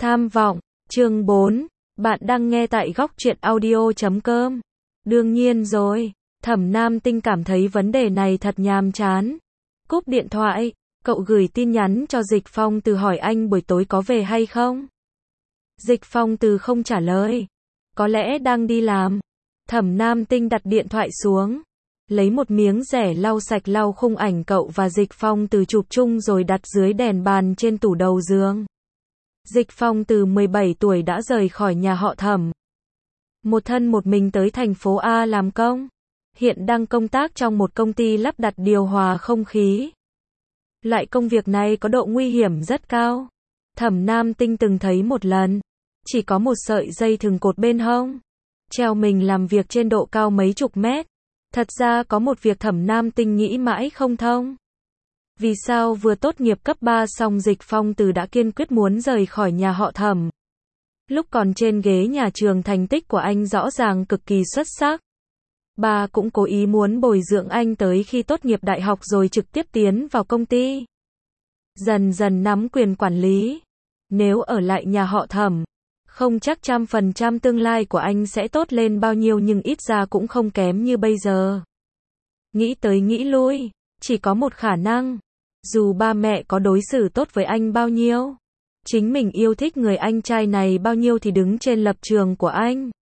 Tham vọng, chương 4. Bạn đang nghe tại góc truyện audio.com. Đương nhiên rồi, Thẩm Nam Tinh cảm thấy vấn đề này thật nhàm chán. Cúp điện thoại, cậu gửi tin nhắn cho Dịch Phong Từ hỏi anh buổi tối có về hay không. Dịch Phong Từ không trả lời. Có lẽ đang đi làm. Thẩm Nam Tinh đặt điện thoại xuống. Lấy một miếng rẻ lau sạch lau khung ảnh cậu và Dịch Phong Từ chụp chung rồi đặt dưới đèn bàn trên tủ đầu giường. Dịch Phong Từ 17 tuổi đã rời khỏi nhà họ Thẩm. Một thân một mình tới thành phố A làm công. Hiện đang công tác trong một công ty lắp đặt điều hòa không khí. Loại công việc này có độ nguy hiểm rất cao. Thẩm Nam Tinh từng thấy một lần. Chỉ có một sợi dây thừng cột bên hông. Treo mình làm việc trên độ cao mấy chục mét. Thật ra có một việc Thẩm Nam Tinh nghĩ mãi không thông. Vì sao vừa tốt nghiệp cấp 3 xong Dịch Phong Từ đã kiên quyết muốn rời khỏi nhà họ Thẩm. Lúc còn trên ghế nhà trường thành tích của anh rõ ràng cực kỳ xuất sắc. Bà cũng cố ý muốn bồi dưỡng anh tới khi tốt nghiệp đại học rồi trực tiếp tiến vào công ty. Dần dần nắm quyền quản lý. Nếu ở lại nhà họ Thẩm, không chắc 100% tương lai của anh sẽ tốt lên bao nhiêu nhưng ít ra cũng không kém như bây giờ. Nghĩ tới nghĩ lui, chỉ có một khả năng. Dù ba mẹ có đối xử tốt với anh bao nhiêu, chính mình yêu thích người anh trai này bao nhiêu thì đứng trên lập trường của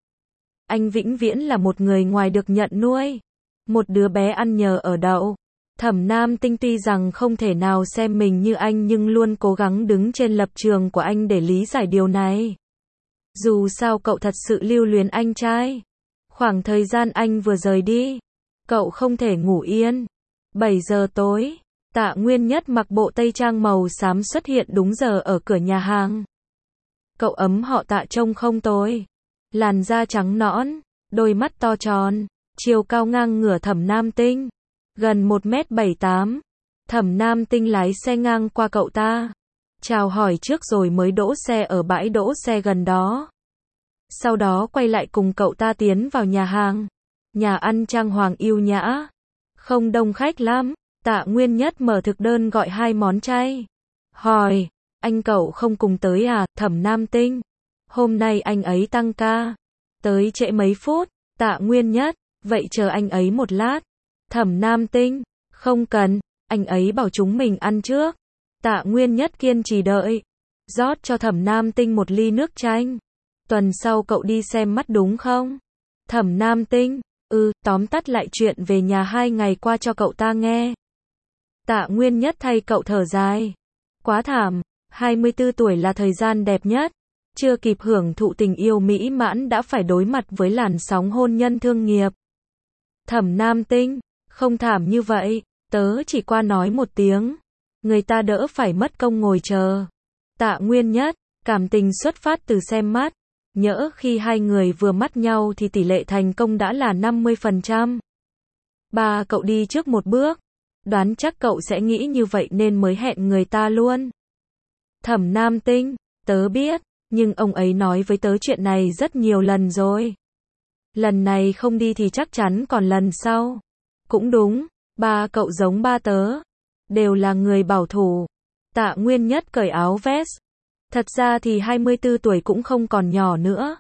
anh vĩnh viễn là một người ngoài được nhận nuôi. Một đứa bé ăn nhờ ở đậu. Thẩm Nam Tinh tuy rằng không thể nào xem mình như anh nhưng luôn cố gắng đứng trên lập trường của anh để lý giải điều này. Dù sao cậu thật sự lưu luyến anh trai. Khoảng thời gian anh vừa rời đi, cậu không thể ngủ yên. 7 giờ tối, Tạ Nguyên Nhất mặc bộ tây trang màu xám xuất hiện đúng giờ ở cửa nhà hàng. Cậu ấm họ Tạ trông không tồi. Làn da trắng nõn, đôi mắt to tròn, chiều cao ngang ngửa Thẩm Nam Tinh. Gần 1m78. Thẩm Nam Tinh lái xe ngang qua cậu ta. Chào hỏi trước rồi mới đỗ xe ở bãi đỗ xe gần đó. Sau đó quay lại cùng cậu ta tiến vào nhà hàng. Nhà ăn trang hoàng yêu nhã. Không đông khách lắm. Tạ Nguyên Nhất mở thực đơn gọi 2 món chay. Hỏi, anh cậu không cùng tới à? Thẩm Nam Tinh. Hôm nay anh ấy tăng ca. Tới trễ mấy phút. Tạ Nguyên Nhất. Vậy chờ anh ấy một lát. Thẩm Nam Tinh. Không cần, anh ấy bảo chúng mình ăn trước. Tạ Nguyên Nhất kiên trì đợi. Rót cho Thẩm Nam Tinh một ly nước chanh. Tuần sau cậu đi xem mắt đúng không? Thẩm Nam Tinh. Tóm tắt lại chuyện về nhà 2 ngày qua cho cậu ta nghe. Tạ Nguyên Nhất thay cậu thở dài. Quá thảm, 24 tuổi là thời gian đẹp nhất. Chưa kịp hưởng thụ tình yêu mỹ mãn đã phải đối mặt với làn sóng hôn nhân thương nghiệp. Thẩm Nam Tinh. Không thảm như vậy, tớ chỉ qua nói một tiếng. Người ta đỡ phải mất công ngồi chờ. Tạ Nguyên Nhất. Cảm tình xuất phát từ xem mắt. Nhỡ khi hai người vừa mắt nhau thì tỷ lệ thành công đã là 50%. Ba cậu đi trước một bước. Đoán chắc cậu sẽ nghĩ như vậy nên mới hẹn người ta luôn. Thẩm Nam Tinh. Tớ biết, nhưng ông ấy nói với tớ chuyện này rất nhiều lần rồi. Lần này không đi thì chắc chắn còn lần sau. Cũng đúng, ba cậu giống ba tớ. Đều là người bảo thủ. Tạ Nguyên Nhất cởi áo vest. Thật ra thì 24 tuổi cũng không còn nhỏ nữa.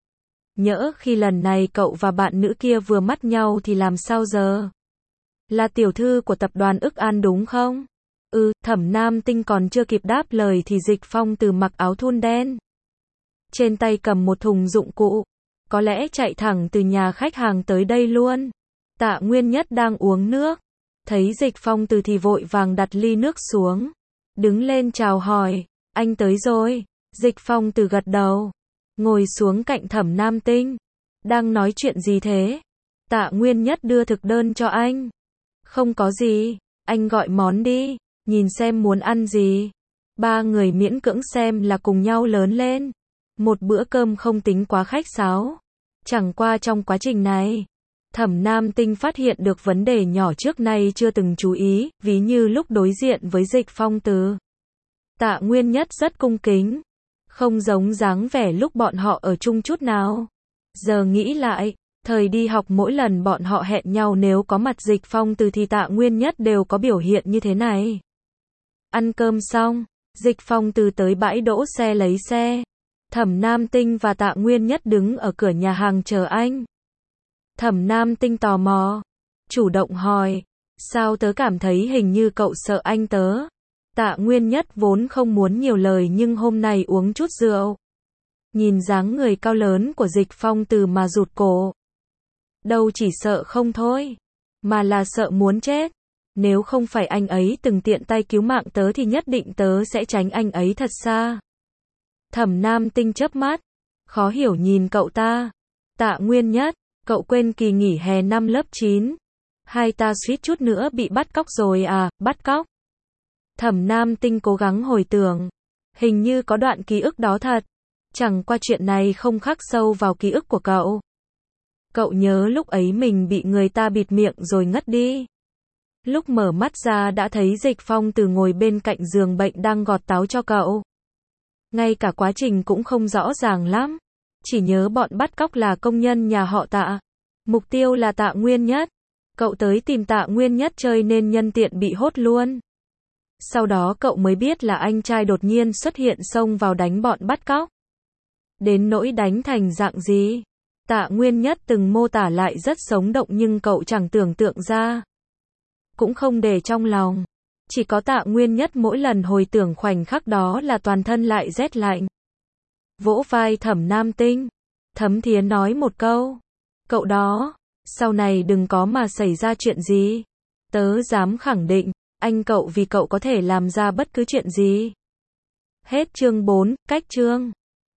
Nhỡ khi lần này cậu và bạn nữ kia vừa mắt nhau thì làm sao giờ? Là tiểu thư của tập đoàn Ức An đúng không? Thẩm Nam Tinh còn chưa kịp đáp lời thì Dịch Phong Từ mặc áo thun đen. Trên tay cầm một thùng dụng cụ. Có lẽ chạy thẳng từ nhà khách hàng tới đây luôn. Tạ Nguyên Nhất đang uống nước. Thấy Dịch Phong Từ thì vội vàng đặt ly nước xuống. Đứng lên chào hỏi. Anh tới rồi. Dịch Phong Từ gật đầu. Ngồi xuống cạnh Thẩm Nam Tinh. Đang nói chuyện gì thế? Tạ Nguyên Nhất đưa thực đơn cho anh. Không có gì. Anh gọi món đi. Nhìn xem muốn ăn gì. Ba người miễn cưỡng xem là cùng nhau lớn lên. Một bữa cơm không tính quá khách sáo. Chẳng qua trong quá trình này, Thẩm Nam Tinh phát hiện được vấn đề nhỏ trước nay chưa từng chú ý, ví như lúc đối diện với Dịch Phong Từ. Tạ Nguyên Nhất rất cung kính, không giống dáng vẻ lúc bọn họ ở chung chút nào. Giờ nghĩ lại, thời đi học mỗi lần bọn họ hẹn nhau nếu có mặt Dịch Phong Từ thì Tạ Nguyên Nhất đều có biểu hiện như thế này. Ăn cơm xong, Dịch Phong Từ tới bãi đỗ xe lấy xe. Thẩm Nam Tinh và Tạ Nguyên Nhất đứng ở cửa nhà hàng chờ anh. Thẩm Nam Tinh tò mò, chủ động hỏi, sao tớ cảm thấy hình như cậu sợ anh tớ. Tạ Nguyên Nhất vốn không muốn nhiều lời nhưng hôm nay uống chút rượu. Nhìn dáng người cao lớn của Dịch Phong từ mà rụt cổ. Đâu chỉ sợ không thôi, mà là sợ muốn chết. Nếu không phải anh ấy từng tiện tay cứu mạng tớ thì nhất định tớ sẽ tránh anh ấy thật xa. Thẩm Nam Tinh chớp mắt, khó hiểu nhìn cậu ta. Tạ Nguyên Nhất, cậu quên kỳ nghỉ hè năm lớp 9. Hai ta suýt chút nữa bị bắt cóc rồi à, bắt cóc. Thẩm Nam Tinh cố gắng hồi tưởng. Hình như có đoạn ký ức đó thật. Chẳng qua chuyện này không khắc sâu vào ký ức của cậu. Cậu nhớ lúc ấy mình bị người ta bịt miệng rồi ngất đi. Lúc mở mắt ra đã thấy Dịch Phong từ ngồi bên cạnh giường bệnh đang gọt táo cho cậu. Ngay cả quá trình cũng không rõ ràng lắm. Chỉ nhớ bọn bắt cóc là công nhân nhà họ Tạ. Mục tiêu là Tạ Nguyên Nhất. Cậu tới tìm Tạ Nguyên Nhất chơi nên nhân tiện bị hốt luôn. Sau đó cậu mới biết là anh trai đột nhiên xuất hiện xông vào đánh bọn bắt cóc. Đến nỗi đánh thành dạng gì? Tạ Nguyên Nhất từng mô tả lại rất sống động nhưng cậu chẳng tưởng tượng ra. Cũng không để trong lòng. Chỉ có Tạ Nguyên Nhất mỗi lần hồi tưởng khoảnh khắc đó là toàn thân lại rét lạnh. Vỗ vai Thẩm Nam Tinh. Thấm Thiến nói một câu. Cậu đó, sau này đừng có mà xảy ra chuyện gì. Tớ dám khẳng định, anh cậu vì cậu có thể làm ra bất cứ chuyện gì. Hết chương 4, cách chương.